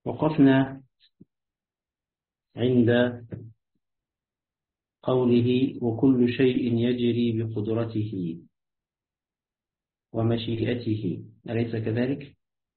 وقفنا عند قوله وكل شيء يجري بقدرته ومشيئته، أليس كذلك؟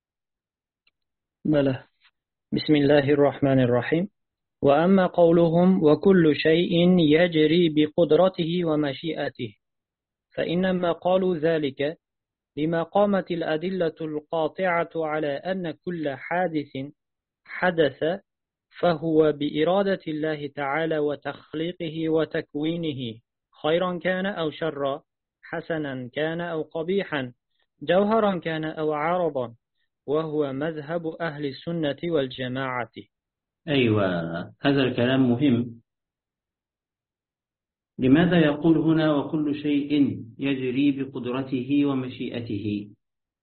بلى. بسم الله الرحمن الرحيم. وأما قولهم وكل شيء يجري بقدرته ومشيئته فإنما قالوا ذلك لما قامت الأدلة القاطعة على أن كل حادث حدث فهو بإرادة الله تعالى وتخليقه وتكوينه، خيرا كان أو شرا، حسنا كان أو قبيحا، جوهرا كان أو عرضا، وهو مذهب أهل السنة والجماعة. أيوة، هذا الكلام مهم. لماذا يقول هنا وكل شيء يجري بقدرته ومشيئته؟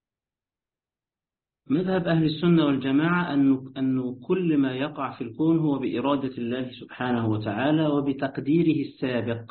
مذهب أهل السنة والجماعة أنه كل ما يقع في الكون هو بإرادة الله سبحانه وتعالى وبتقديره السابق،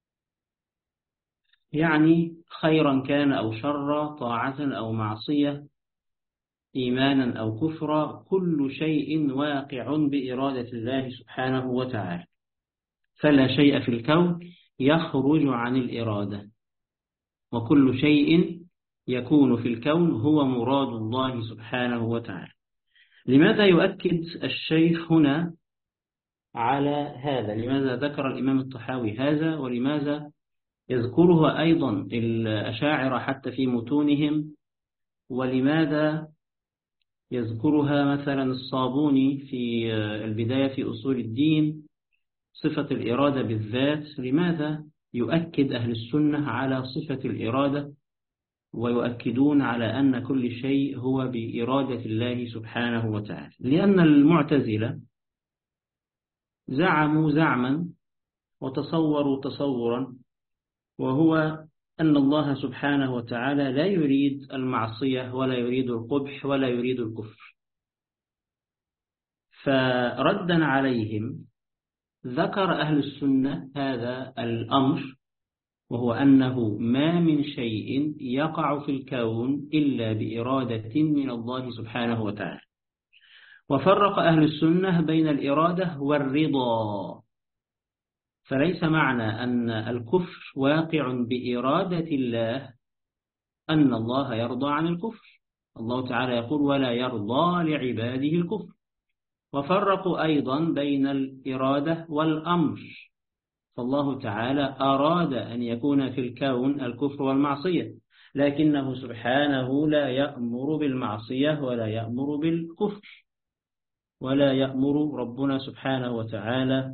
يعني خيرا كان أو شرا، طاعة أو معصية، إيمانا أو كفرا، كل شيء واقع بإرادة الله سبحانه وتعالى، فلا شيء في الكون يخرج عن الإرادة، وكل شيء يكون في الكون هو مراد الله سبحانه وتعالى. لماذا يؤكد الشيخ هنا على هذا؟ لماذا ذكر الإمام الطحاوي هذا؟ ولماذا يذكرها أيضا الأشاعرة حتى في متونهم؟ ولماذا يذكرها مثلا الصابوني في البداية في أصول الدين، صفة الإرادة بالذات؟ لماذا يؤكد أهل السنة على صفة الإرادة ويؤكدون على أن كل شيء هو بإرادة الله سبحانه وتعالى؟ لأن المعتزلة زعموا زعما وتصوروا تصورا، وهو أن الله سبحانه وتعالى لا يريد المعصية ولا يريد القبح ولا يريد الكفر. فردا عليهم ذكر أهل السنة هذا الأمر، وهو أنه ما من شيء يقع في الكون إلا بإرادة من الله سبحانه وتعالى. وفرق أهل السنة بين الإرادة والرضا، فليس معنى أن الكفر واقع بإرادة الله أن الله يرضى عن الكفر. الله تعالى يقول ولا يرضى لعباده الكفر. وفرقوا أيضا بين الإرادة والأمر، فالله تعالى أراد أن يكون في الكون الكفر والمعصية، لكنه سبحانه لا يأمر بالمعصية ولا يأمر بالكفر، ولا يأمر ربنا سبحانه وتعالى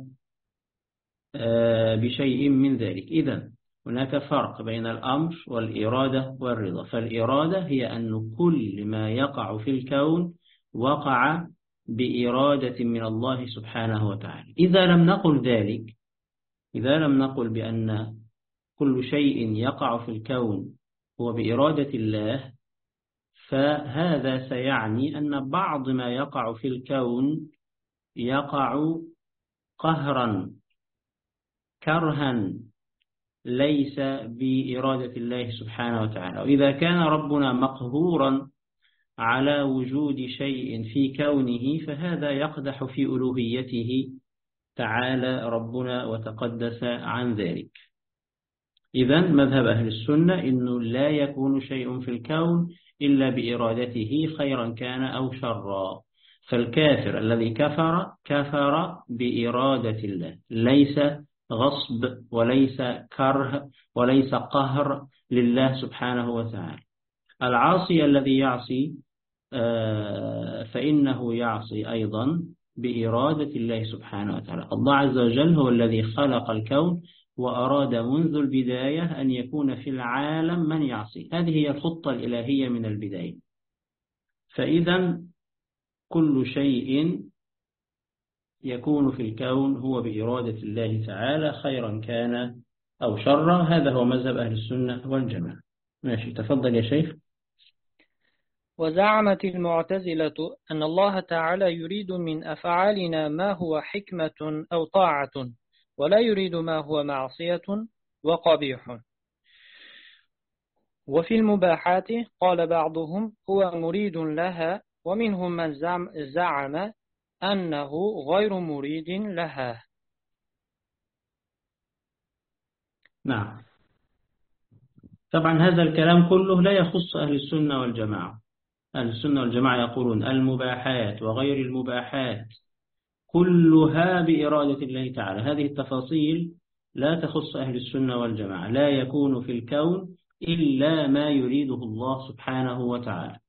بشيء من ذلك. إذن هناك فرق بين الأمر والإرادة والرضا. فالإرادة هي أن كل ما يقع في الكون وقع بإرادة من الله سبحانه وتعالى. إذا لم نقل ذلك، إذا لم نقل بأن كل شيء يقع في الكون هو بإرادة الله، فهذا سيعني أن بعض ما يقع في الكون يقع قهرا كرها ليس بإرادة الله سبحانه وتعالى. وإذا كان ربنا مقهورا على وجود شيء في كونه فهذا يقدح في ألوهيته تعالى ربنا وتقدس عن ذلك. إذن مذهب أهل السنة إنه لا يكون شيء في الكون إلا بإرادته، خيرا كان أو شرا. فالكافر الذي كفر بإرادة الله، ليس غصب وليس كره وليس قهر لله سبحانه وتعالى. العاصي الذي يعصي فإنه يعصي أيضا بإرادة الله سبحانه وتعالى. الله عز وجل هو الذي خلق الكون وأراد منذ البداية أن يكون في العالم من يعصي. هذه هي الخطة الإلهية من البداية. فإذا كل شيء يكون في الكون هو بإرادة الله تعالى، خيرا كان أو شرا. هذا هو مذهب أهل السنة والجماعة. ماشي، تفضل يا شيخ. وزعمت المعتزلة أن الله تعالى يريد من أفعالنا ما هو حكمة أو طاعة، ولا يريد ما هو معصية وقبيح. وفي المباحات قال بعضهم هو مريد لها ومنهم من زعم أنه غير مريد لها. نعم. طبعا هذا الكلام كله لا يخص أهل السنة والجماعة. أهل السنة والجماعة يقولون المباحات وغير المباحات كلها بإرادة الله تعالى. هذه التفاصيل لا تخص أهل السنة والجماعة. لا يكون في الكون إلا ما يريده الله سبحانه وتعالى.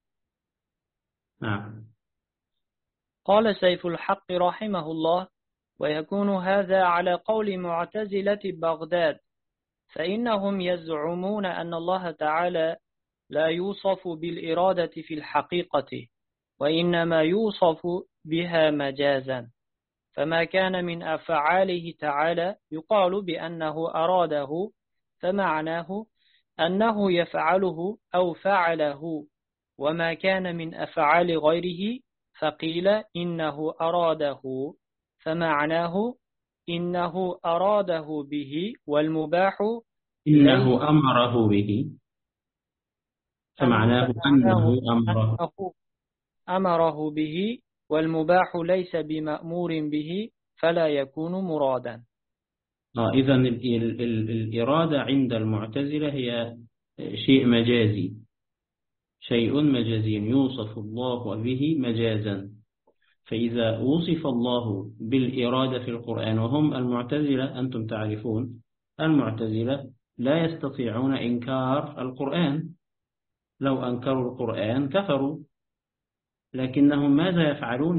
نعم. قال سيف الحق رحمه الله: ويكون هذا على قول معتزلة بغداد، فإنهم يزعمون أن الله تعالى لا يوصف بالإرادة في الحقيقة، وإنما يوصف بها مجازا، فما كان من أفعاله تعالى يقال بأنه أراده، فمعناه أنه يفعله أو فعله، وما كان من أفعال غيره فقيل إنه أراده، فمعناه إنه أراده به، والمباح ليس إنه أمره به، فمعناه أنه أمره. أمره به، والمباح ليس بمأمور به، فلا يكون مرادا. إذن الإرادة عند المعتزلة هي شيء مجازي، شيء مجازي يوصف الله به مجازا. فإذا وصف الله بالإرادة في القرآن، وهم المعتزلة أنتم تعرفون المعتزلة لا يستطيعون إنكار القرآن، لو أنكروا القرآن كفروا، لكنهم ماذا يفعلون؟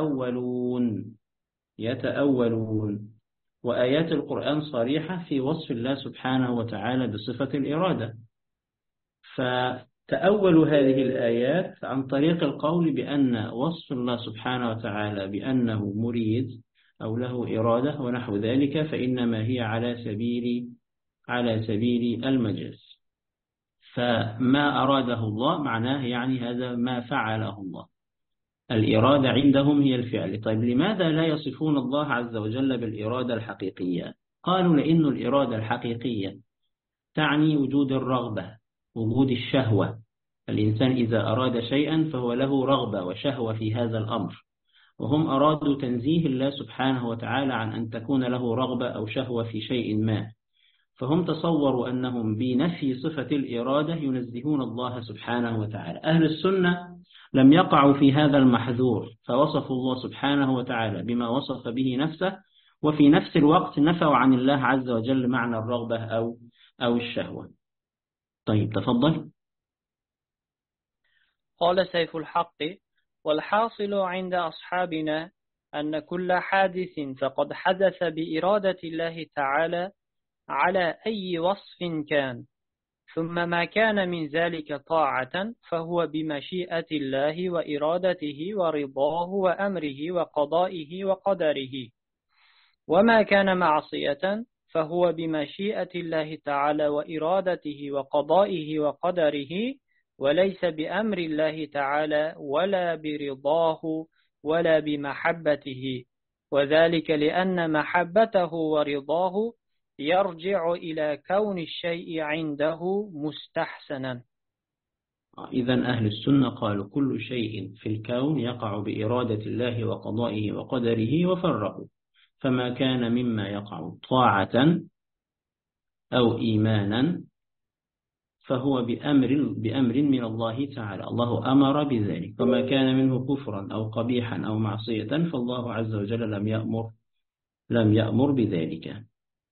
يتأولون. وآيات القرآن صريحة في وصف الله سبحانه وتعالى بصفة الإرادة، فتأولوا هذه الآيات عن طريق القول بأن وصف الله سبحانه وتعالى بأنه مريد أو له إرادة ونحو ذلك، فإنما هي على سبيل المجاز. فما أراده الله معناه يعني هذا ما فعله الله. الإرادة عندهم هي الفعل. طيب لماذا لا يصفون الله عز وجل بالإرادة الحقيقية؟ قالوا لأن الإرادة الحقيقية تعني وجود الرغبة، وجود الشهوة. الإنسان إذا أراد شيئا فهو له رغبة وشهوة في هذا الأمر، وهم أرادوا تنزيه الله سبحانه وتعالى عن أن تكون له رغبة أو شهوة في شيء ما، فهم تصوروا أنهم بنفي صفة الإرادة ينزهون الله سبحانه وتعالى. أهل السنة لم يقعوا في هذا المحذور، فوصفوا الله سبحانه وتعالى بما وصف به نفسه، وفي نفس الوقت نفوا عن الله عز وجل معنى الرغبة أو الشهوة. طيب تفضل. قال سيف الحق: والحاصل عند أصحابنا أن كل حادث فقد حدث بإرادة الله تعالى على أي وصف كان، ثم ما كان من ذلك طاعة فهو بمشيئة الله وإرادته ورضاه وأمره وقضائه وقدره، وما كان معصية فهو بمشيئة الله تعالى وإرادته وقضائه وقدره، وليس بأمر الله تعالى ولا برضاه ولا بمحبته، وذلك لأن محبته ورضاه يرجع إلى كون الشيء عنده مستحسنا. إذن أهل السنة قالوا كل شيء في الكون يقع بإرادة الله وقضائه وقدره، وفرقوا، فما كان مما يقع طاعة أو إيمانا فهو بأمر من الله تعالى، الله أمر بذلك، وما كان منه كفرا أو قبيحا أو معصية فالله عز وجل لم يأمر بذلك.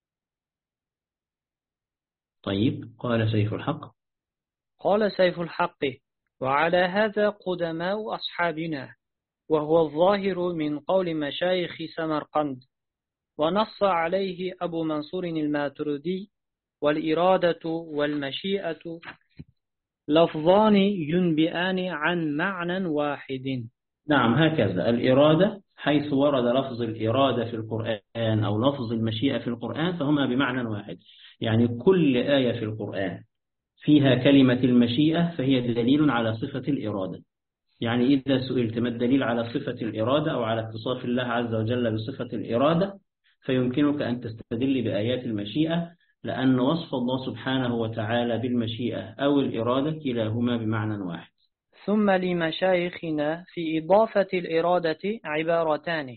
طيب، قال سيف الحق: قال سيف الحق: وعلى هذا قدماء أصحابنا، وهو الظاهر من قول مشايخ سمرقند، ونص عليه أبو منصور الماتريدي: والإرادة والمشيئة لفظان ينبئان عن معنى واحد. نعم، هكذا الإرادة حيث ورد لفظ الإرادة في القرآن أو لفظ المشيئة في القرآن فهما بمعنى واحد. يعني كل آية في القرآن فيها كلمة المشيئة فهي دليل على صفة الإرادة. يعني إذا سئلت ما الدليل على صفة الإرادة أو على اتصاف الله عز وجل بصفة الإرادة، فيمكنك أن تستدل بآيات المشيئة، لأن وصف الله سبحانه وتعالى بالمشيئة أو الإرادة كلاهما بمعنى واحد. ثم لمشايخنا في إضافة الإرادة عبارتان،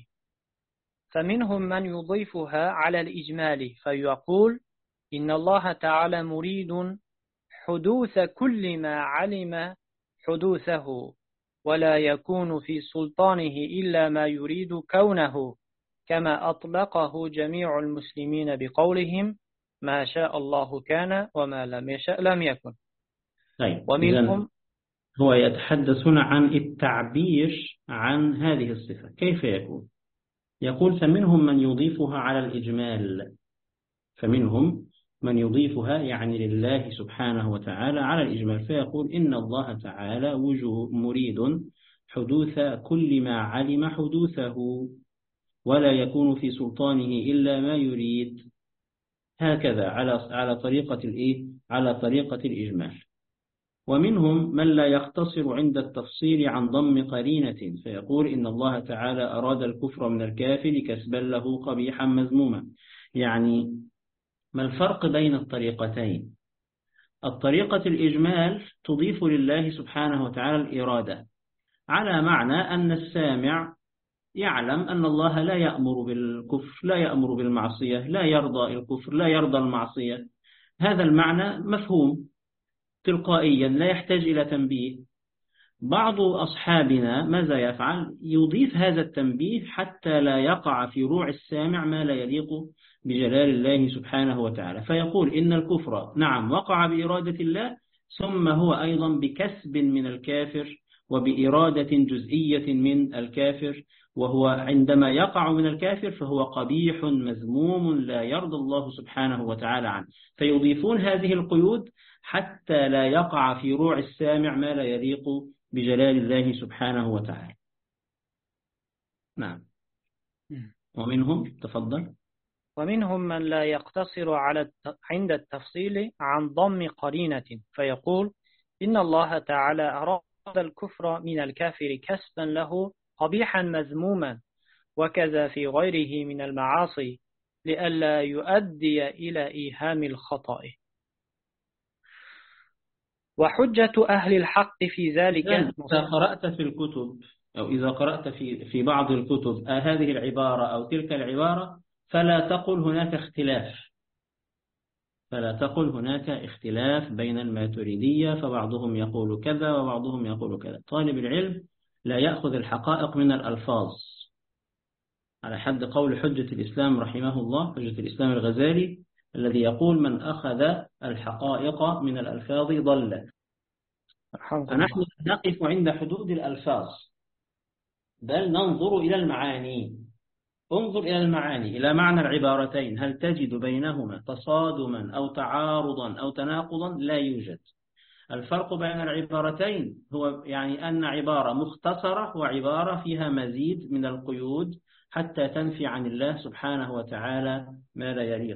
فمنهم من يضيفها على الإجمال فيقول إن الله تعالى مريد حدوث كل ما علم حدوثه، ولا يكون في سلطانه إلا ما يريد كونه، كما أطلقه جميع المسلمين بقولهم ما شاء الله كان وما لم يشاء لم يكن. طيب، ومنهم هو يتحدث هنا عن التعبير عن هذه الصفة كيف يكون. يقول فمنهم من يضيفها على الإجمال، فمنهم من يضيفها يعني لله سبحانه وتعالى على الإجمال، فيقول إن الله تعالى مريد حدوث كل ما علم حدوثه، ولا يكون في سلطانه إلا ما يريد، هكذا على طريقة على طريقة الإجمال. ومنهم من لا يقتصر عند التفصيل عن ضم قرينة، فيقول إن الله تعالى أراد الكفر من الكافر كسبا له قبيحا مذموما. يعني ما الفرق بين الطريقتين؟ الطريقة الإجمال تضيف لله سبحانه وتعالى الإرادة، على معنى أن السامع يعلم أن الله لا يأمر بالكفر، لا يأمر بالمعصية، لا يرضى الكفر، لا يرضى المعصية. هذا المعنى مفهوم تلقائيا لا يحتاج إلى تنبيه. بعض أصحابنا ماذا يفعل؟ يضيف هذا التنبيه حتى لا يقع في روع السامع ما لا يليق بجلال الله سبحانه وتعالى، فيقول إن الكفر نعم وقع بإرادة الله، ثم هو أيضا بكسب من الكافر وبإرادة جزئية من الكافر، وهو عندما يقع من الكافر فهو قبيح مذموم لا يرضى الله سبحانه وتعالى عنه، فيضيفون هذه القيود حتى لا يقع في روع السامع ما لا يليق بجلال الله سبحانه وتعالى. نعم. ومنهم تفضل. ومنهم من لا يقتصر عند التفصيل عن ضم قرينة، فيقول إن الله تعالى أراد الكفر من الكافر كسبا له قبيحا مذموما، وكذا في غيره من المعاصي لئلا يؤدي إلى إيهام الخطأ. وحجة أهل الحق في ذلك إذا قرأت في الكتب أو إذا قرأت في بعض الكتب هذه العبارة أو تلك العبارة فلا تقل هناك اختلاف، فلا تقل هناك اختلاف بين الماتريدية، فبعضهم يقول كذا وبعضهم يقول كذا. طالب العلم لا يأخذ الحقائق من الألفاظ، على حد قول حجة الإسلام رحمه الله، حجة الإسلام الغزالي، الذي يقول من أخذ الحقائق من الألفاظ ضل. فنحن نقف عند حدود الألفاظ، بل ننظر إلى المعاني. انظر إلى المعاني، إلى معنى العبارتين، هل تجد بينهما تصادما أو تعارضا أو تناقضا؟ لا يوجد. الفرق بين العبارتين هو يعني أن عبارة مختصرة وعبارة فيها مزيد من القيود حتى تنفي عن الله سبحانه وتعالى ما لا يليق.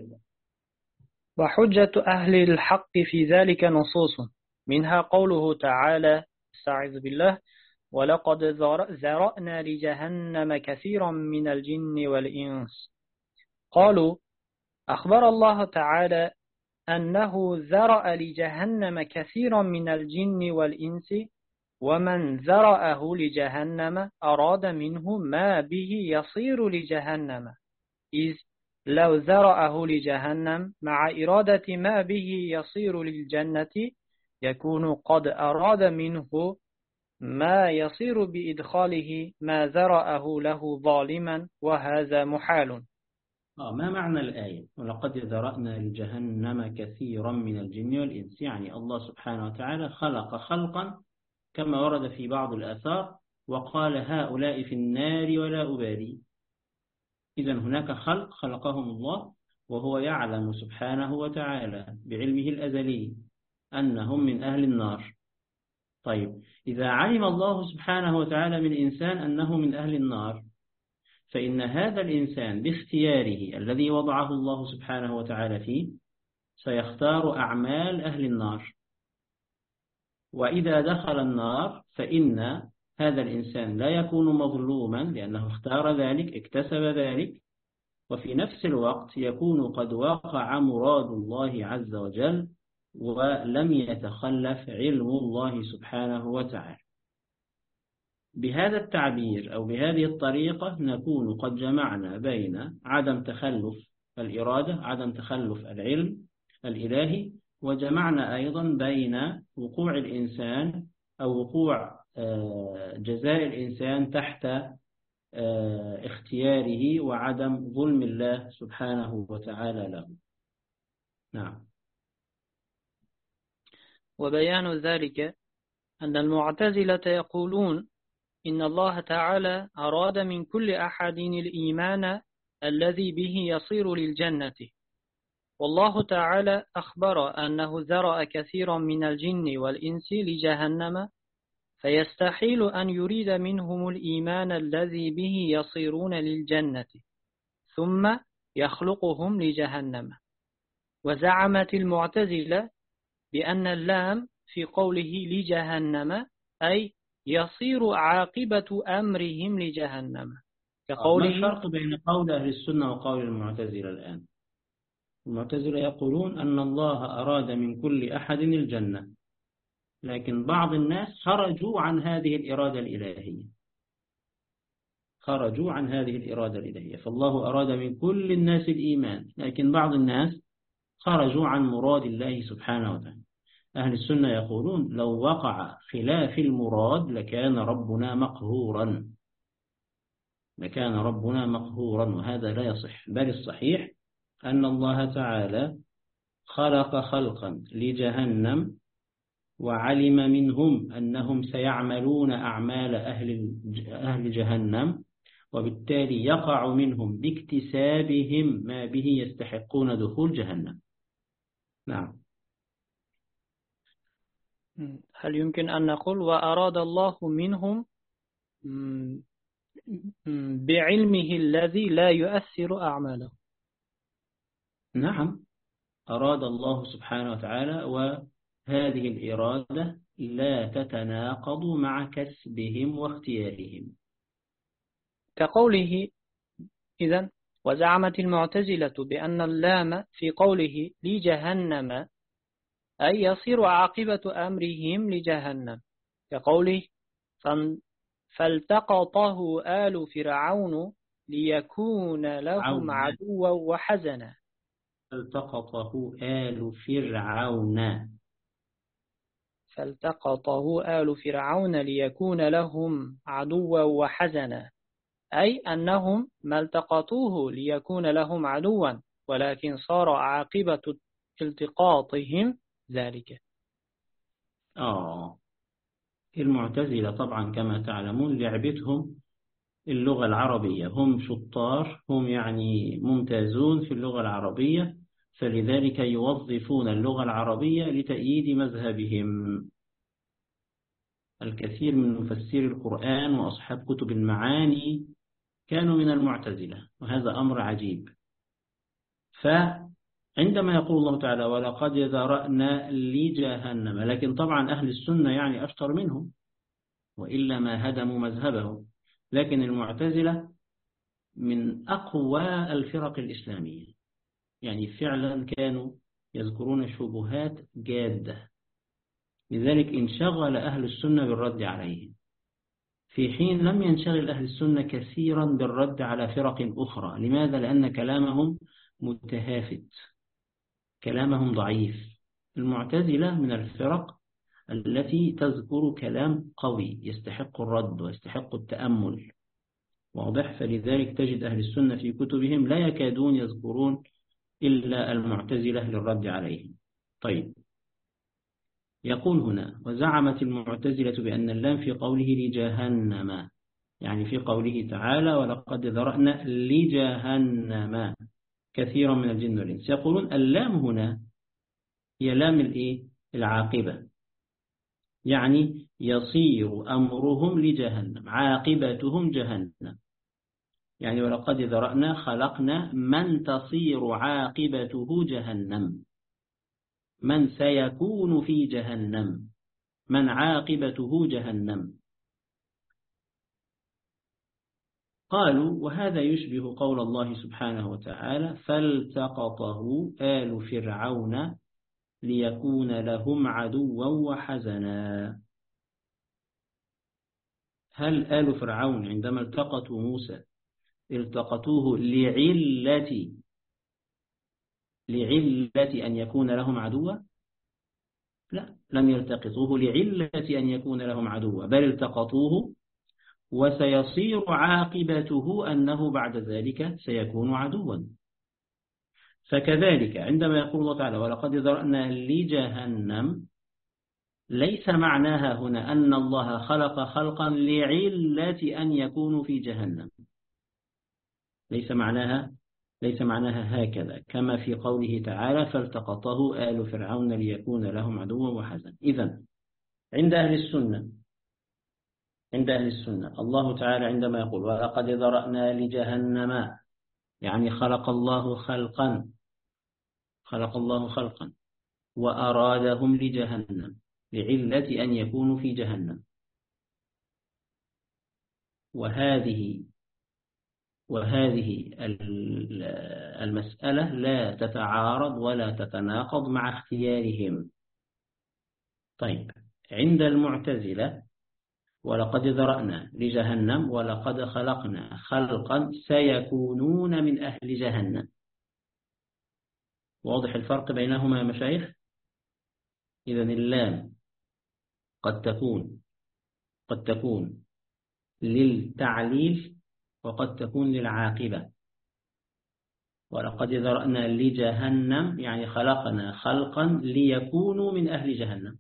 وحجة أهل الحق في ذلك نصوص، منها قوله تعالى استعذ بالله ولقد ذرأنا لجهنم كثيرا من الجن والإنس. قالوا أخبر الله تعالى أنه ذرأ لجهنم كثيرا من الجن والإنس، ومن ذرأه لجهنم أراد منه ما به يصير لجهنم، إذ لو ذرأه لجهنم مع إرادة ما به يصير للجنة يكون قد أراد منه ما يصير بإدخاله ما ذرأه له ظالما، وهذا محال. ما معنى الآية ولقد ذرأنا لجهنم كثيرا من الجن والإنس؟ يعني الله سبحانه وتعالى خلق خلقا كما ورد في بعض الآثار وقال هؤلاء في النار ولا أبالي. إذن هناك خلق خلقهم الله وهو يعلم سبحانه وتعالى بعلمه الأزلي أنهم من أهل النار. طيب، إذا علم الله سبحانه وتعالى من إنسان أنه من أهل النار، فإن هذا الإنسان باختياره الذي وضعه الله سبحانه وتعالى فيه سيختار أعمال أهل النار، وإذا دخل النار فإن هذا الإنسان لا يكون مظلوما لأنه اختار ذلك، اكتسب ذلك، وفي نفس الوقت يكون قد وقع مراد الله عز وجل ولم يتخلف علم الله سبحانه وتعالى. بهذا التعبير أو بهذه الطريقة نكون قد جمعنا بين عدم تخلف الإرادة، عدم تخلف العلم الإلهي، وجمعنا أيضا بين وقوع الإنسان أو وقوع جزاء الإنسان تحت اختياره وعدم ظلم الله سبحانه وتعالى له. نعم. وبيان ذلك أن المعتزلة يقولون إن الله تعالى أراد من كل أحد الإيمان الذي به يصير للجنة، والله تعالى أخبر أنه ذرأ كثيرا من الجن والإنس لجهنم، فيستحيل أن يريد منهم الإيمان الذي به يصيرون للجنة ثم يخلقهم لجهنم. وزعمت المعتزلة بأن اللام في قوله لجهنم أي يصير عاقبة أمرهم لجهنم، ما الفرق بين قول أهل السنة وقول المعتزلة الآن؟ المعتزلة يقولون أن الله أراد من كل أحد الجنة، لكن بعض الناس خرجوا عن هذه الإرادة الإلهية، خرجوا عن هذه الإرادة الإلهية، فالله أراد من كل الناس الإيمان، لكن بعض الناس خرجوا عن مراد الله سبحانه وتعالى. أهل السنة يقولون لو وقع خلاف المراد لكان ربنا مقهورا، لكان ربنا مقهورا، وهذا لا يصح، بل الصحيح أن الله تعالى خلق خلقا لجهنم وعلم منهم أنهم سيعملون أعمال أهل جهنم، وبالتالي يقع منهم باكتسابهم ما به يستحقون دخول جهنم. نعم. هل يمكن أن نقول وأراد الله منهم بعلمه الذي لا يؤثر أعماله؟ نعم، أراد الله سبحانه وتعالى، وهذه الإرادة لا تتناقض مع كسبهم واختيارهم. كقوله إذن وزعمت المعتزلة بأن اللام في قوله لجهنم أي يصير عاقبة أمرهم لجهنم، كقوله فالتقطه آل فرعون ليكون لهم عدوا وحزنا. فالتقطه آل فرعون، فالتقطه آل فرعون ليكون لهم عدوا وحزنا، أي أنهم ما التقطوه ليكون لهم عدوا، ولكن صار عاقبة التقاطهم ذلك. المعتزلة طبعا كما تعلمون لعبتهم اللغة العربية، هم شطار، هم يعني ممتازون في اللغة العربية، فلذلك يوظفون اللغة العربية لتأييد مذهبهم. الكثير من مفسير القرآن وأصحاب كتب المعاني كانوا من المعتزلة، وهذا أمر عجيب. فعندما يقول الله تعالى ولقد ذرأنا لجهنم، لكن طبعا أهل السنة يعني أشطر منهم، وإلا ما هدموا مذهبهم، لكن المعتزلة من أقوى الفرق الإسلامية، يعني فعلا كانوا يذكرون شبهات جادة، لذلك انشغل أهل السنة بالرد عليهم، في حين لم ينشغل أهل السنة كثيرا بالرد على فرق أخرى. لماذا؟ لأن كلامهم متهافت، كلامهم ضعيف. المعتزلة من الفرق التي تذكر كلام قوي يستحق الرد ويستحق التأمل، واضح؟ فلذلك تجد أهل السنة في كتبهم لا يكادون يذكرون إلا المعتزلة للرد عليهم. طيب، يقول هنا وزعمت المعتزلة بأن اللام في قوله لجهنم، يعني في قوله تعالى ولقد ذرأنا لجهنم كثيرا من الجن والإنس، يقولون اللام هنا هي لام العاقبة، يعني يصير أمرهم لجهنم، عاقبتهم جهنم، يعني ولقد ذرأنا خلقنا من تصير عاقبته جهنم، من سيكون في جهنم، من عاقبته جهنم. قالوا وهذا يشبه قول الله سبحانه وتعالى فالتقطه آل فرعون ليكون لهم عدوا وحزنا. هل آل فرعون عندما التقطوا موسى التقطوه لعلة أن يكون لهم عدوا؟ لا، لم يلتقطوه لعلة أن يكون لهم عدوا، بل التقطوه وسيصير عاقبته أنه بعد ذلك سيكون عدوا. فكذلك عندما يقول الله تعالى ولقد ذرأنا لجهنم، ليس معناها هنا أن الله خلق خلقا لعلة أن يكونوا في جهنم، ليس معناها هكذا كما في قوله تعالى فالتقطه آل فرعون ليكون لهم عدوا وحزنا. إذن عند أهل السنة الله تعالى عندما يقول ولقد ذرأنا لجهنم، يعني خلق الله خلقا وأرادهم لجهنم لعلة أن يكونوا في جهنم. وهذه المسألة لا تتعارض ولا تتناقض مع اختيارهم. طيب، عند المعتزلة ولقد ذرأنا لجهنم ولقد خلقنا خلقا سيكونون من أهل جهنم. واضح الفرق بينهما يا مشايخ؟ إذن اللام قد تكون للتعليل وقد تكون للعاقبة. ولقد ذرأنا لجهنم يعني خلقنا خلقا ليكونوا من أهل جهنم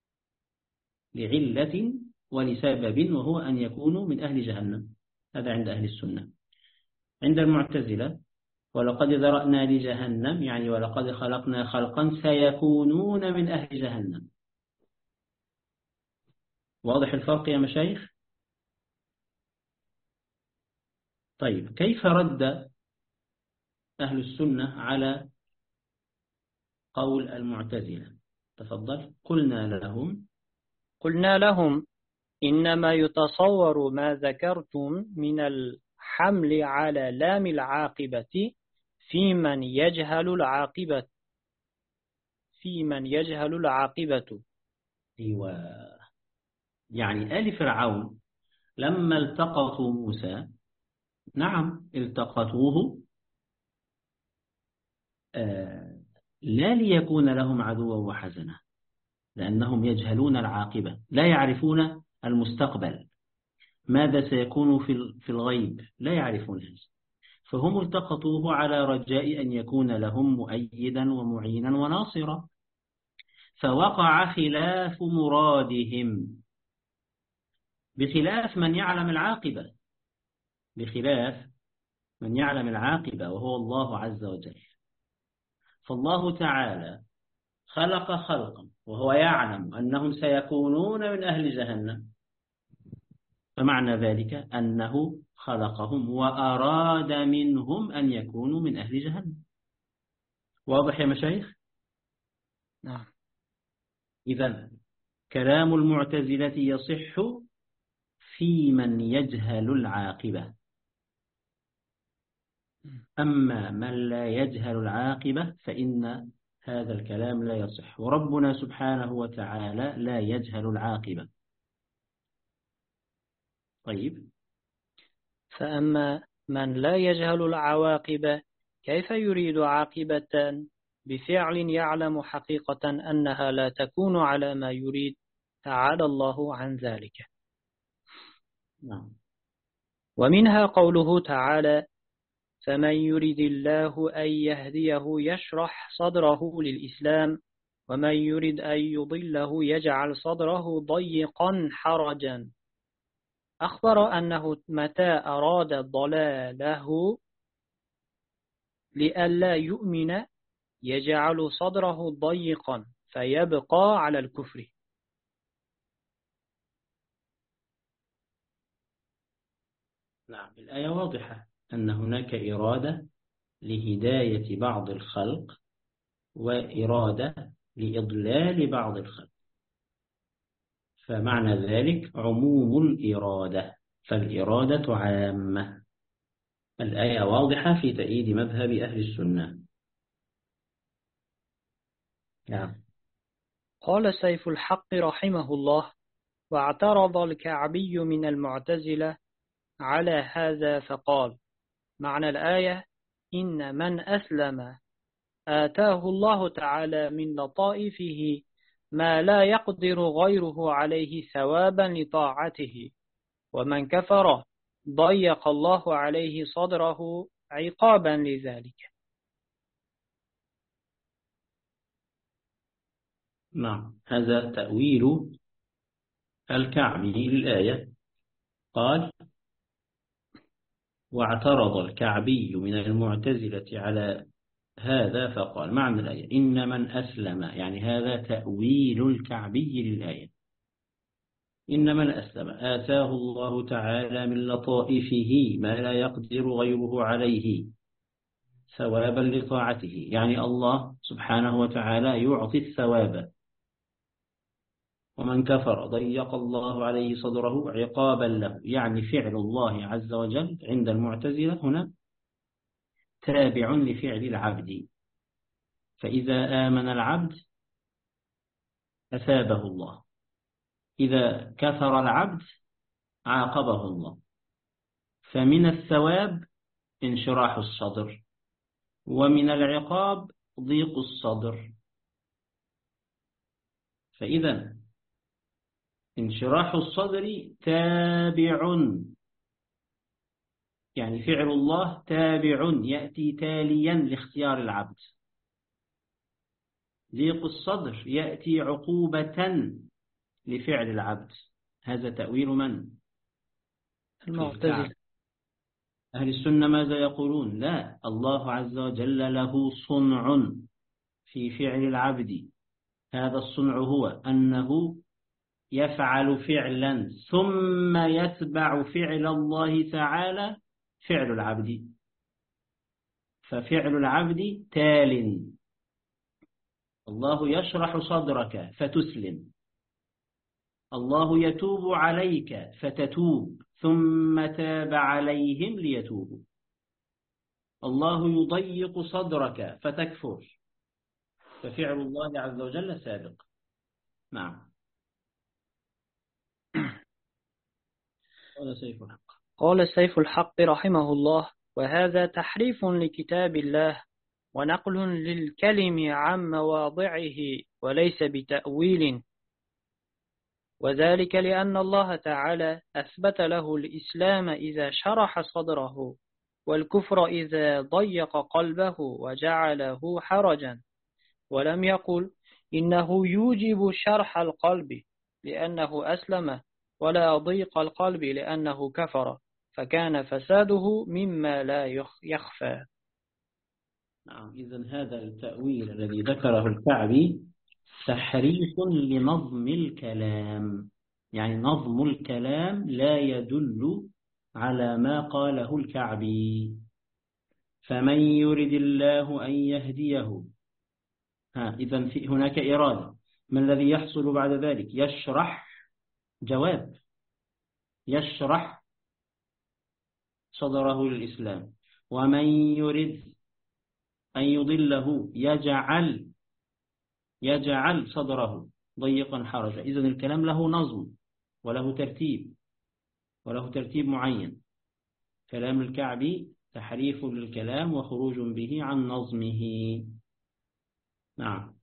لعلة ولسبب، وهو أن يكونوا من أهل جهنم. هذا عند أهل السنة. عند المعتزلة ولقد ذرأنا لجهنم يعني ولقد خلقنا خلقا سيكونون من أهل جهنم. واضح الفرق يا مشايخ؟ طيب، كيف رد أهل السنة على قول المعتزلة؟ تفضل. قلنا لهم إنما يتصور ما ذكرتم من الحمل على لام العاقبة في من يجهل العاقبة. أيوة، يعني آل فرعون لما التقطوا موسى، نعم التقطوه لا ليكون لهم عدوا وحزنا، لأنهم يجهلون العاقبة، لا يعرفون المستقبل، ماذا سيكون في الغيب لا يعرفون هذا، فهم التقطوه على رجاء أن يكون لهم مؤيدا ومعينا وناصرا، فوقع خلاف مرادهم بخلاف من يعلم العاقبة وهو الله عز وجل. فالله تعالى خلق خلقا وهو يعلم أنهم سيكونون من أهل جهنم، فمعنى ذلك أنه خلقهم وأراد منهم أن يكونوا من أهل جهنم. واضح يا مشايخ؟ نعم. إذن كلام المعتزلة يصح في من يجهل العاقبة، أما من لا يجهل العاقبة فإن هذا الكلام لا يصح، وربنا سبحانه وتعالى لا يجهل العاقبة. طيب، فأما من لا يجهل العواقب كيف يريد عاقبة بفعل يعلم حقيقة أنها لا تكون على ما يريد؟ تعالى الله عن ذلك. نعم. ومنها قوله تعالى فمن يريد الله أن يهديه يشرح صدره للإسلام ومن يريد أن يضله يجعل صدره ضيقا حرجا. أخبر أنه متى أراد ضلاله لئلا يؤمن يجعل صدره ضيقا فيبقى على الكفر. نعم، الآية واضحة أن هناك إرادة لهداية بعض الخلق وإرادة لإضلال بعض الخلق، فمعنى ذلك عموم الإرادة، فالإرادة عامة. الآية واضحة في تأييد مذهب أهل السنة. نعم. قال سيف الحق رحمه الله واعترض الكعبي من المعتزلة على هذا فقال: معنى الآية إن من أسلم آتاه الله تعالى من لطائفه ما لا يقدر غيره عليه ثوابا لطاعته، ومن كفر ضيق الله عليه صدره عقابا لذلك. نعم، هذا تأويل الكعبي للآية. قال: واعترض الكعبي من المعتزلة على هذا فقال. معنى الآية إن من أسلم، يعني هذا تأويل الكعبي للآية. إن من أسلم آتاه الله تعالى من لطائفه ما لا يقدر غيره عليه ثوابا لطاعته، يعني الله سبحانه وتعالى يعطي الثواب. ومن كفر ضيق الله عليه صدره عقابا له، يعني فعل الله عز وجل عند المعتزلة هنا تابع لفعل العبد، فإذا آمن العبد أثابه الله، إذا كفر العبد عاقبه الله. فمن الثواب انشراح الصدر، ومن العقاب ضيق الصدر. فإذا انشراح الصدر تابع، يعني فعل الله تابع يأتي تاليا لاختيار العبد. ضيق الصدر يأتي عقوبة لفعل العبد. هذا تأويل من؟ المعتزلة. أهل السنة ماذا يقولون؟ لا، الله عز وجل له صنع في فعل العبد. هذا الصنع هو أنه يفعل فعلا ثم يتبع فعل الله تعالى فعل العبد، ففعل العبد تال. الله يشرح صدرك فتسلم، الله يتوب عليك فتتوب ثم تاب عليهم ليتوبوا، الله يضيق صدرك فتكفر، ففعل الله عز وجل سابق. نعم. قال سيف الحق. قال سيف الحق رحمه الله: وهذا تحريف لكتاب الله ونقل للكلم عن مواضعه وليس بتأويل، وذلك لأن الله تعالى أثبت له الإسلام إذا شرح صدره، والكفر إذا ضيق قلبه وجعله حرجا، ولم يقل إنه يوجب شرح القلب لأنه أسلم، ولا ضيق القلب لأنه كفر، فكان فساده مما لا يخفى. نعم، إذن هذا التأويل الذي ذكره الكعبي تحريف لنظم الكلام، يعني نظم الكلام لا يدل على ما قاله الكعبي. فمن يرد الله أن يهديه، إذن هناك إرادة. ما الذي يحصل بعد ذلك؟ يشرح، جواب، يشرح صدره للإسلام. ومن يرد أن يضله يجعل صدره ضيقا حرجا. إذن الكلام له نظم وله ترتيب معين. كلام الكعبي تحريف للكلام وخروج به عن نظمه. نعم.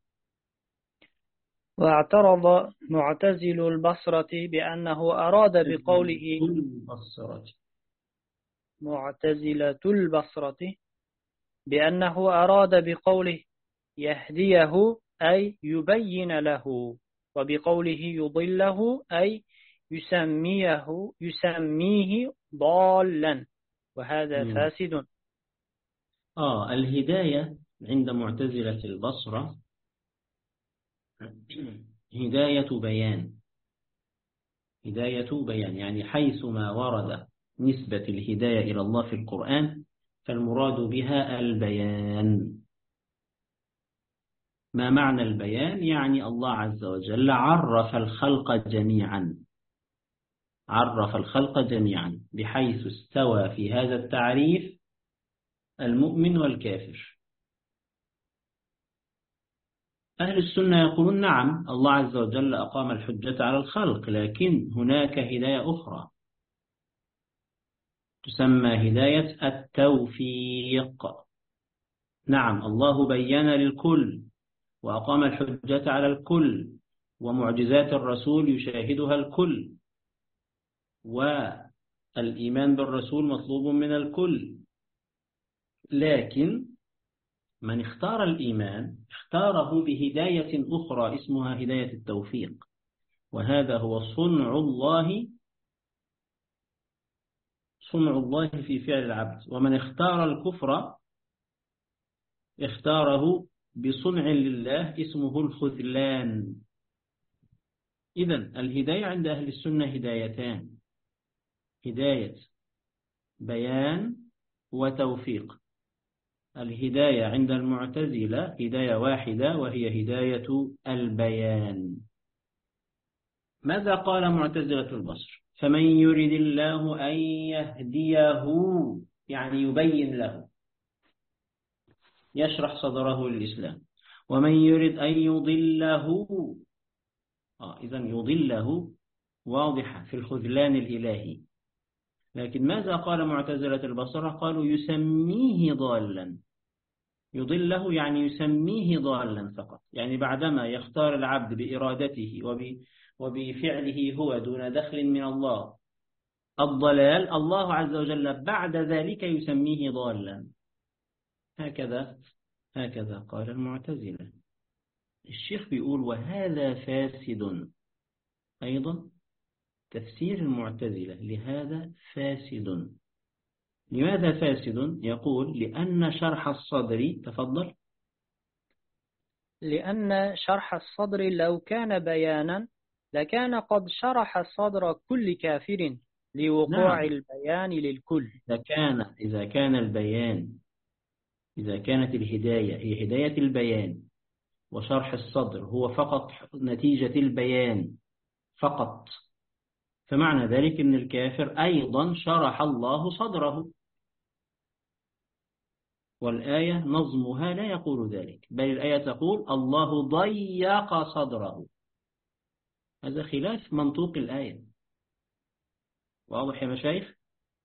واعترض معتزل البصرة بأنه أراد بقوله معتزلة البصرة بأنه أراد بقوله يهديه أي يبين له، وبقوله يضله أي يسميه ضالا، وهذا فاسد. الهداية عند معتزلة البصرة هداية بيان، يعني حيثما ورد نسبة الهداية إلى الله في القرآن فالمراد بها البيان. ما معنى البيان؟ يعني الله عز وجل عرف الخلق جميعا بحيث استوى في هذا التعريف المؤمن والكافر. أهل السنة يقولون نعم، الله عز وجل أقام الحجة على الخلق، لكن هناك هداية أخرى تسمى هداية التوفيق. نعم، الله بين للكل وأقام الحجة على الكل، ومعجزات الرسول يشاهدها الكل، والإيمان بالرسول مطلوب من الكل، لكن من اختار الإيمان اختاره بهداية أخرى اسمها هداية التوفيق، وهذا هو صنع الله في فعل العبد. ومن اختار الكفر اختاره بصنع لله اسمه الخذلان. إذن الهداية عند أهل السنة هدايتان: هداية بيان وتوفيق. الهداية عند المعتزلة هداية واحدة، وهي هداية البيان. ماذا قال معتزلة البصر؟ فمن يرد الله أن يهديه، يعني يبين له، يشرح صدره للإسلام. ومن يرد أن يضله، إذن يضله واضحة في الخذلان الإلهي. لكن ماذا قال معتزلة البصرة؟ قالوا يسميه ضالا. يضله يعني يسميه ضالا فقط، يعني بعدما يختار العبد بإرادته وبفعله هو دون دخل من الله الضلال، الله عز وجل بعد ذلك يسميه ضالا. هكذا قال المعتزلة. الشيخ بيقول وهذا فاسد أيضا. تفسير المعتزلة لهذا فاسد. لماذا فاسد؟ يقول لأن شرح الصدر، تفضل. لأن شرح الصدر لو كان بيانا لكان قد شرح صدر كل كافر لوقوع نعم، البيان للكل. إذا كان البيان، إذا كانت الهداية هي هداية البيان، وشرح الصدر هو فقط نتيجة البيان فقط، فمعنى ذلك أن الكافر أيضا شرح الله صدره. والآية نظمها لا يقول ذلك، بل الآية تقول الله ضيق صدره. هذا خلاف منطوق الآية. واضح يا مشايخ؟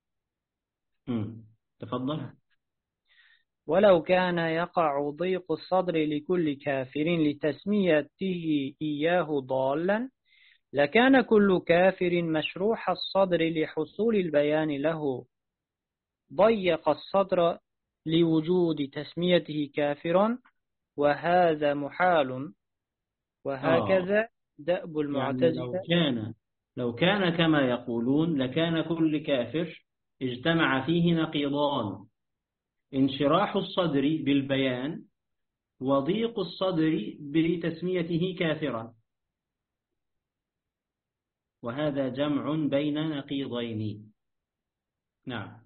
تفضل. ولو كان يقع ضيق الصدر لكل كافر لتسميته إياه ضالا لكان كل كافر مشروح الصدر لحصول البيان له. ضيق الصدر لوجود تسميته كافرا، وهذا محال. وهكذا دأب يعني المعتزلة. لو كان كما يقولون لكان كل كافر اجتمع فيه نقيضان: انشراح الصدر بالبيان، وضيق الصدر بتسميته كافرا، وهذا جمع بين نقيضين. نعم.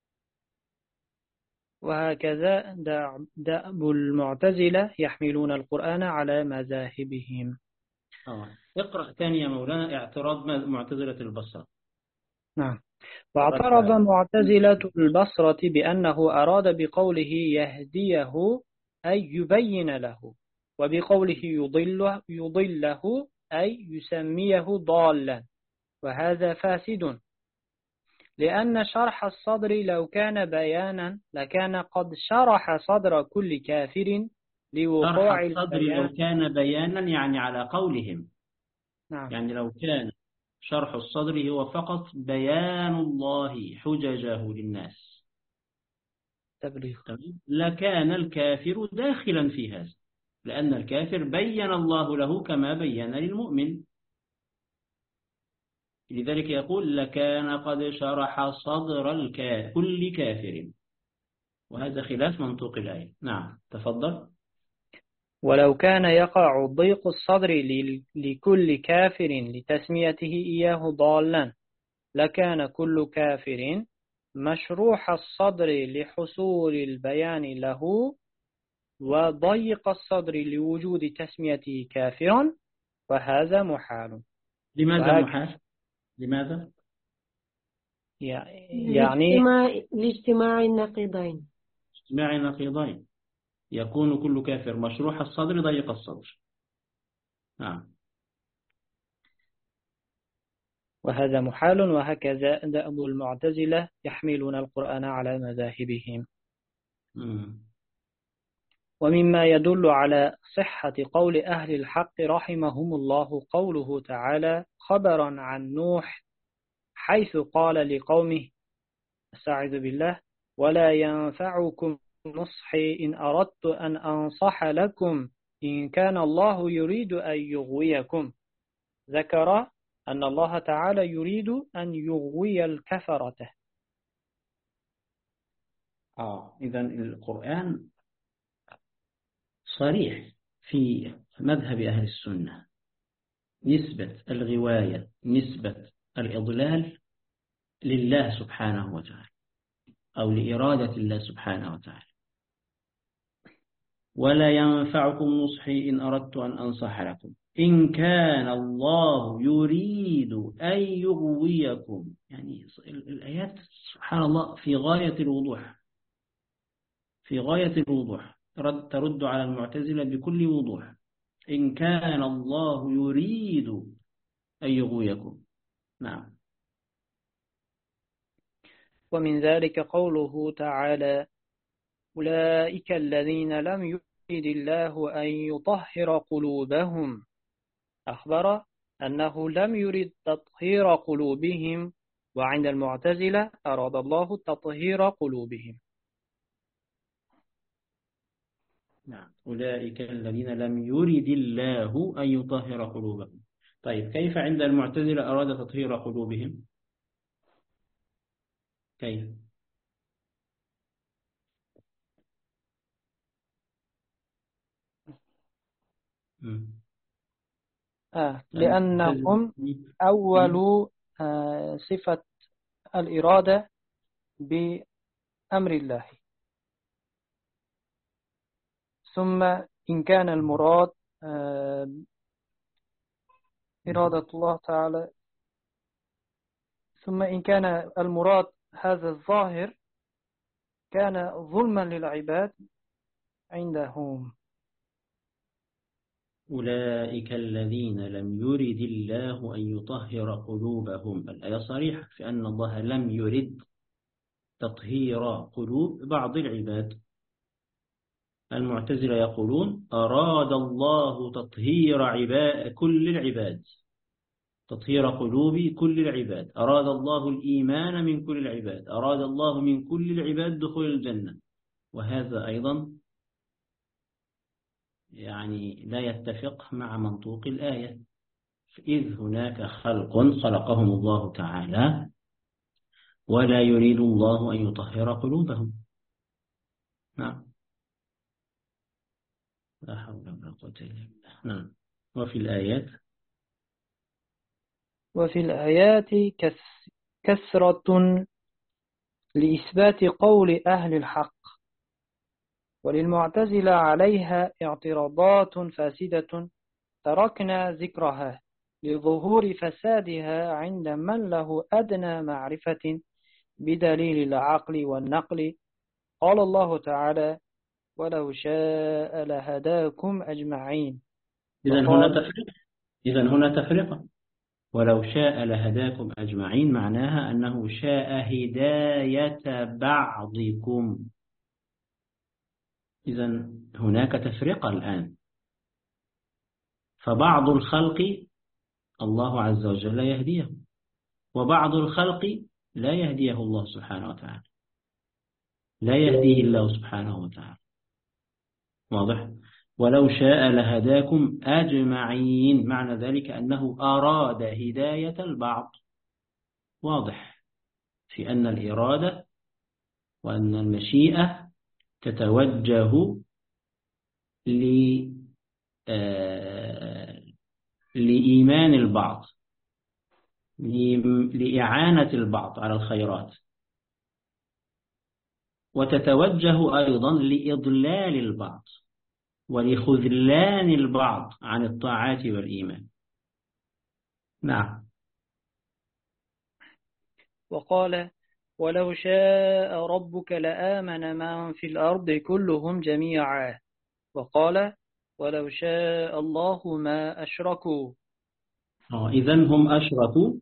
وهكذا دأب المعتزلة يحملون القرآن على مذاهبهم. اقرأ ثاني يا مولانا اعتراض معتزلة البصرة. نعم. واعترض معتزلة البصرة بأنه أراد بقوله يهديه أي يبين له، وبقوله يضله أي يسميه ضالا، وهذا فاسد. لأن شرح الصدر لو كان بيانا لكان قد شرح صدر كل كافر لوقوع شرح الصدر البيان. لو كان بيانا يعني على قولهم. نعم. يعني لو كان شرح الصدر هو فقط بيان الله حججه للناس، تبليغ. لكان الكافر داخلا في هذا، لأن الكافر بين الله له كما بين للمؤمن. لذلك يقول لكان قد شرح صدر كل كافر، وهذا خلاف منطوق الآية. نعم، تفضل. ولو كان يقع ضيق الصدر لكل كافر لتسميته إياه ضالا لكان كل كافر مشروح الصدر لحصول البيان له، وضيق الصدر لوجود تسميته كافرا، وهذا محال. لماذا محال؟ لماذا؟ يعني لاجتماع النقيضين. اجتماع نقيضين، يكون كل كافر مشروح الصدر ضيق الصدر. نعم. وهذا محال، وهكذا دأب المعتزلة يحملون القرآن على مذاهبهم. ومما يدل على صحة قول أهل الحق رحمهم الله قوله تعالى خبرا عن نوح حيث قال لقومه استعذ بالله ولا ينفعكم نصحي إن أردت أن أنصح لكم إن كان الله يريد أن يغويكم. ذكر أن الله تعالى يريد أن يغوي الكفرة. إذن القرآن صريح في مذهب أهل السنة نسبة الغواية، نسبة الإضلال لله سبحانه وتعالى أو لإرادة الله سبحانه وتعالى. ولا ينفعكم نصحي إن أردت أن أنصح لكم إن كان الله يريد أن يغويكم. يعني الآيات سبحان الله في غاية الوضوح، في غاية الوضوح، ترد على المعتزلة بكل وضوح. إن كان الله يريد أن يغويكم. نعم. ومن ذلك قوله تعالى أولئك الذين لم يريد الله أن يطهر قلوبهم. أخبر أنه لم يرد تطهير قلوبهم، وعند المعتزلة أراد الله تطهير قلوبهم. نعم. أولئك الذين لم يرد الله أن يطهر قلوبهم. طيب كيف عند المعتزلة أراد تطهير قلوبهم؟ كيف؟ لأنهم أول صفة الإرادة بأمر الله، ثم إن كان المراد إرادة الله تعالى، ثم إن كان المراد هذا الظاهر كان ظلما للعباد عندهم. أولئك الذين لم يرد الله أن يطهر قلوبهم. الآية صريحة في أن الله لم يرد تطهير قلوب بعض العباد. المعتزلة يقولون أراد الله تطهير كل العباد، تطهير قلوب كل العباد. أراد الله الإيمان من كل العباد، أراد الله من كل العباد دخول الجنة. وهذا أيضا يعني لا يتفق مع منطوق الآية، إذ هناك خلق خلقهم الله تعالى ولا يريد الله أن يطهر قلوبهم. نعم. لا حول ولا قوة إلا بالله. نعم. وفي الآيات كثرة لإثبات قول أهل الحق، وللمعتزلة عليها اعتراضات فاسدة تركنا ذكرها لظهور فسادها عند من له أدنى معرفة بدليل العقل والنقل. قال الله تعالى ولو شاء لهداكم أجمعين. إذن هنا تفرقة. ولو شاء لهداكم أجمعين معناها أنه شاء هداية بعضكم. إذن هناك تفرقة الآن، فبعض الخلق الله عز وجل يهديه، وبعض الخلق لا يهديه الله سبحانه وتعالى، لا يهديه الله سبحانه وتعالى. واضح؟ ولو شاء لهداكم أجمعين معنى ذلك أنه أراد هداية البعض. واضح في أن الإرادة وأن المشيئة تتوجه لإيمان البعض، لإعانة البعض على الخيرات، وتتوجه أيضا لإضلال البعض ولخذلان البعض عن الطاعات والإيمان. نعم. وقال ولو شاء ربك لآمن من في الأرض كلهم جميعا. وقال ولو شاء الله ما أشركوا. إذن هم أشركوا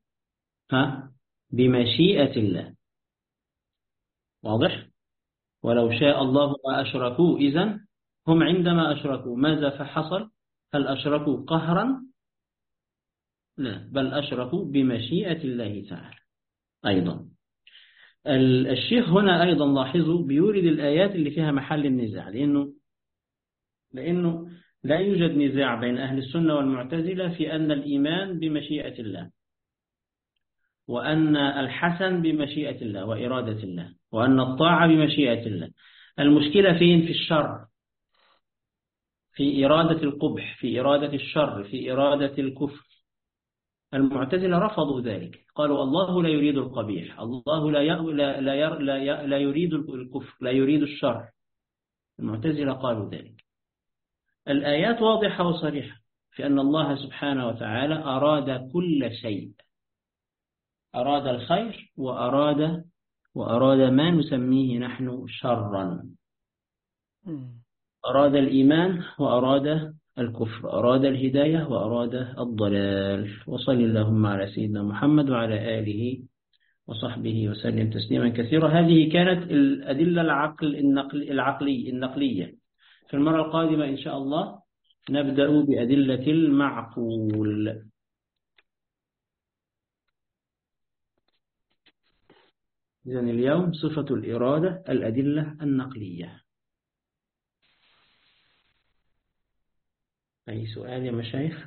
بمشيئة الله. واضح؟ ولو شاء الله ما أشركوا، إذن هم عندما أشركوا ماذا فحصل؟ هل أشركوا قهرا؟ لا، بل أشركوا بمشيئة الله تعالى أيضا. الشيخ هنا أيضا لاحظوا بيورد الآيات اللي فيها محل النزاع، لأنه لا يوجد نزاع بين أهل السنة والمعتزلة في أن الإيمان بمشيئة الله، وأن الحسن بمشيئة الله وإرادة الله، وأن الطاعة بمشيئة الله. المشكلة فين؟ في الشر، في إرادة القبح، في إرادة الشر، في إرادة الكفر. المعتزلة رفضوا ذلك، قالوا الله لا يريد القبيح، الله لا يريد الكفر، لا يريد الشر. المعتزلة قالوا ذلك. الآيات واضحة وصريحة في أن الله سبحانه وتعالى أراد كل شيء، أراد الخير وأراد ما نسميه نحن شرا. أراد الإيمان وأراد الكفر، أراد الهداية وأراد الضلال. وصل اللهم على سيدنا محمد وعلى آله وصحبه وسلم تسليما كثيرا. هذه كانت الأدلة النقلية. في المرة القادمة إن شاء الله نبدأ بأدلة المعقول. إذن اليوم صفة الإرادة، الأدلة النقلية. أي سؤال يا مشايخ؟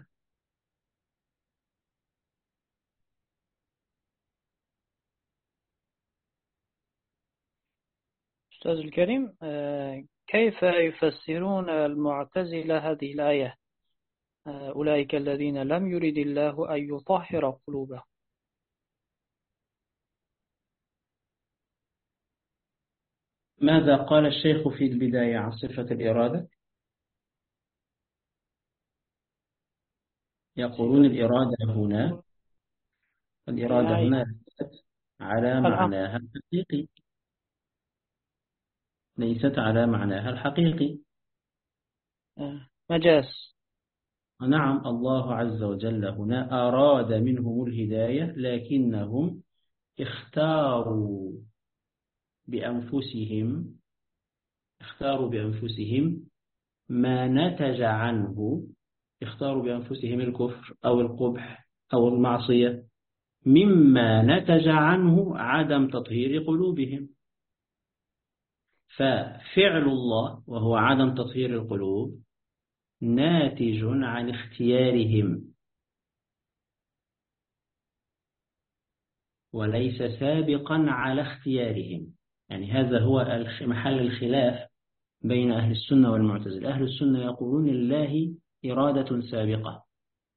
أستاذ الكريم، كيف يفسرون المعتزلة هذه الآية؟ أولئك الذين لم يرد الله أن يطهر قلوبهم. ماذا قال الشيخ في البداية عن صفة الإرادة؟ يقولون الإرادة هنا ليست على معناها الحقيقي، ليست على معناها الحقيقي، مجاز. نعم، الله عز وجل هنا أراد منهم الهداية، لكنهم اختاروا بأنفسهم ما نتج عنه، اختاروا بأنفسهم الكفر أو القبح أو المعصية، مما نتج عنه عدم تطهير قلوبهم. ففعل الله وهو عدم تطهير القلوب ناتج عن اختيارهم، وليس سابقا على اختيارهم. يعني هذا هو محل الخلاف بين أهل السنة والمعتزلة. أهل السنة يقولون لله إرادة سابقة،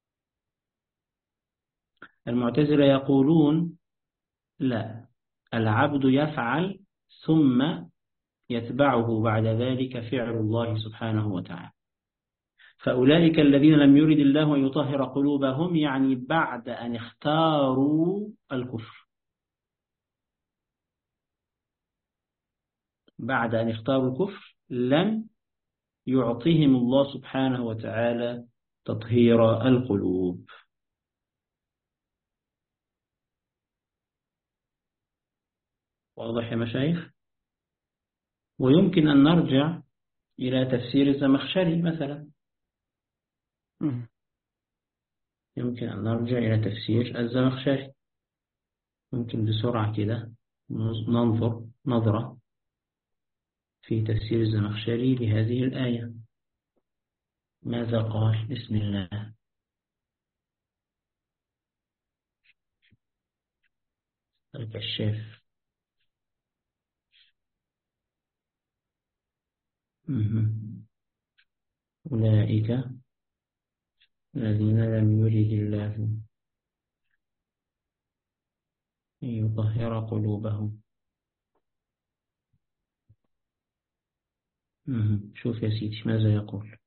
المعتزلة يقولون لا، العبد يفعل ثم يتبعه بعد ذلك فعل الله سبحانه وتعالى. فأولئك الذين لم يرد الله أن يطهر قلوبهم، يعني بعد أن اختاروا الكفر، بعد أن اختاروا الكفر لم يعطيهم الله سبحانه وتعالى تطهير القلوب. واضح يا مشايخ؟ ويمكن أن نرجع إلى تفسير الزمخشري مثلا، يمكن أن نرجع إلى تفسير الزمخشري. ممكن بسرعة كده ننظر نظرة في تفسير الزمخشري لهذه الآية. ماذا قال؟ بسم الله. الكشاف. أولئك الذين لم يرد الله أن يطهر قلوبهم. شوف يا سيدي ماذا يقول.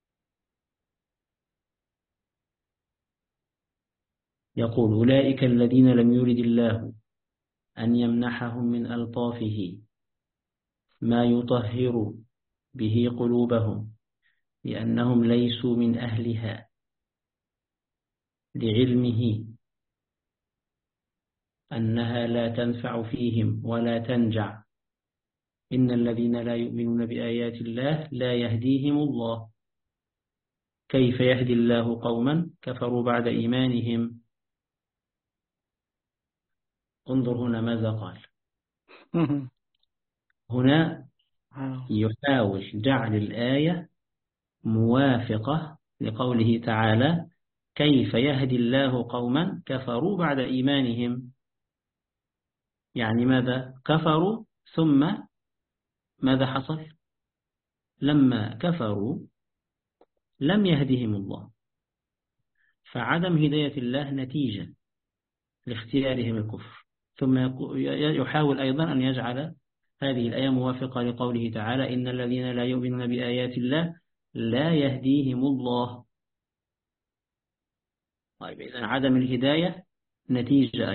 يقول أولئك الذين لم يرد الله أن يمنحهم من ألطافه ما يطهر به قلوبهم، لأنهم ليسوا من أهلها لعلمه أنها لا تنفع فيهم ولا تنجع. إن الذين لا يؤمنون بآيات الله لا يهديهم الله. كيف يهدي الله قوما كفروا بعد إيمانهم؟ انظر هنا ماذا قال. هنا يحاول جعل الآية موافقة لقوله تعالى كيف يهدي الله قوما كفروا بعد إيمانهم. يعني ماذا؟ كفروا ثم ماذا حصل؟ لما كفروا لم يهدهم الله، فعدم هداية الله نتيجة لاختيارهم الكفر. ثم يحاول أيضا أن يجعل هذه الآية موافقة لقوله تعالى إن الذين لا يؤمنون بآيات الله لا يهديهم الله. طيب إذن عدم الهداية نتيجة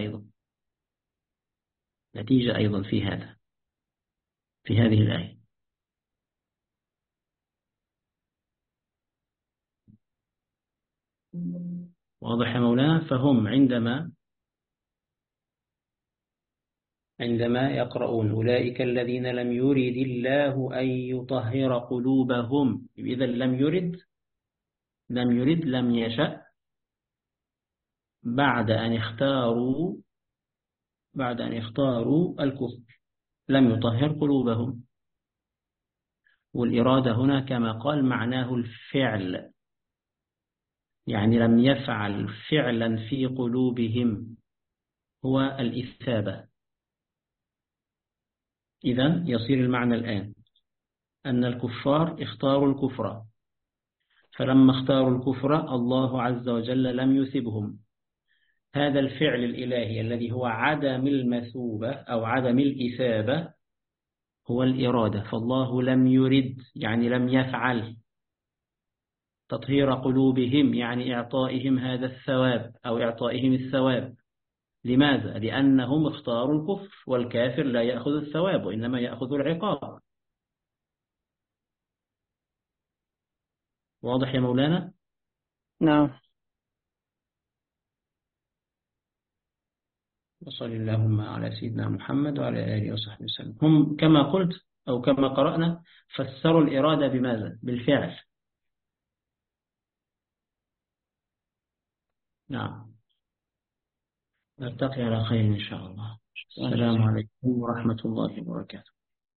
أيضا في هذه الآية. واضح يا مولانا؟ فهم عندما يقرؤون أولئك الذين لم يرد الله أن يطهر قلوبهم، إذا لم يشأ بعد أن اختاروا الكفر لم يطهر قلوبهم. والإرادة هنا كما قال معناه الفعل، يعني لم يفعل فعلا في قلوبهم هو الإثابة. إذن يصير المعنى الآن أن الكفار اختاروا الكفر، فلما اختاروا الكفر الله عز وجل لم يثبهم. هذا الفعل الإلهي الذي هو عدم المثوبة أو عدم الإثابة هو الإرادة. فالله لم يرد يعني لم يفعل تطهير قلوبهم، يعني إعطائهم هذا الثواب أو إعطائهم الثواب. لماذا؟ لأنهم اختاروا الكفر، والكافر لا يأخذ الثواب وإنما يأخذ العقاب. واضح يا مولانا؟ نعم. وصل اللهم على سيدنا محمد وعلى آله وصحبه وسلم. هم كما قلت أو كما قرأنا فسروا الإرادة بماذا؟ بالفعل. نعم. نلتقي على خير إن شاء الله. السلام عليكم ورحمة الله وبركاته.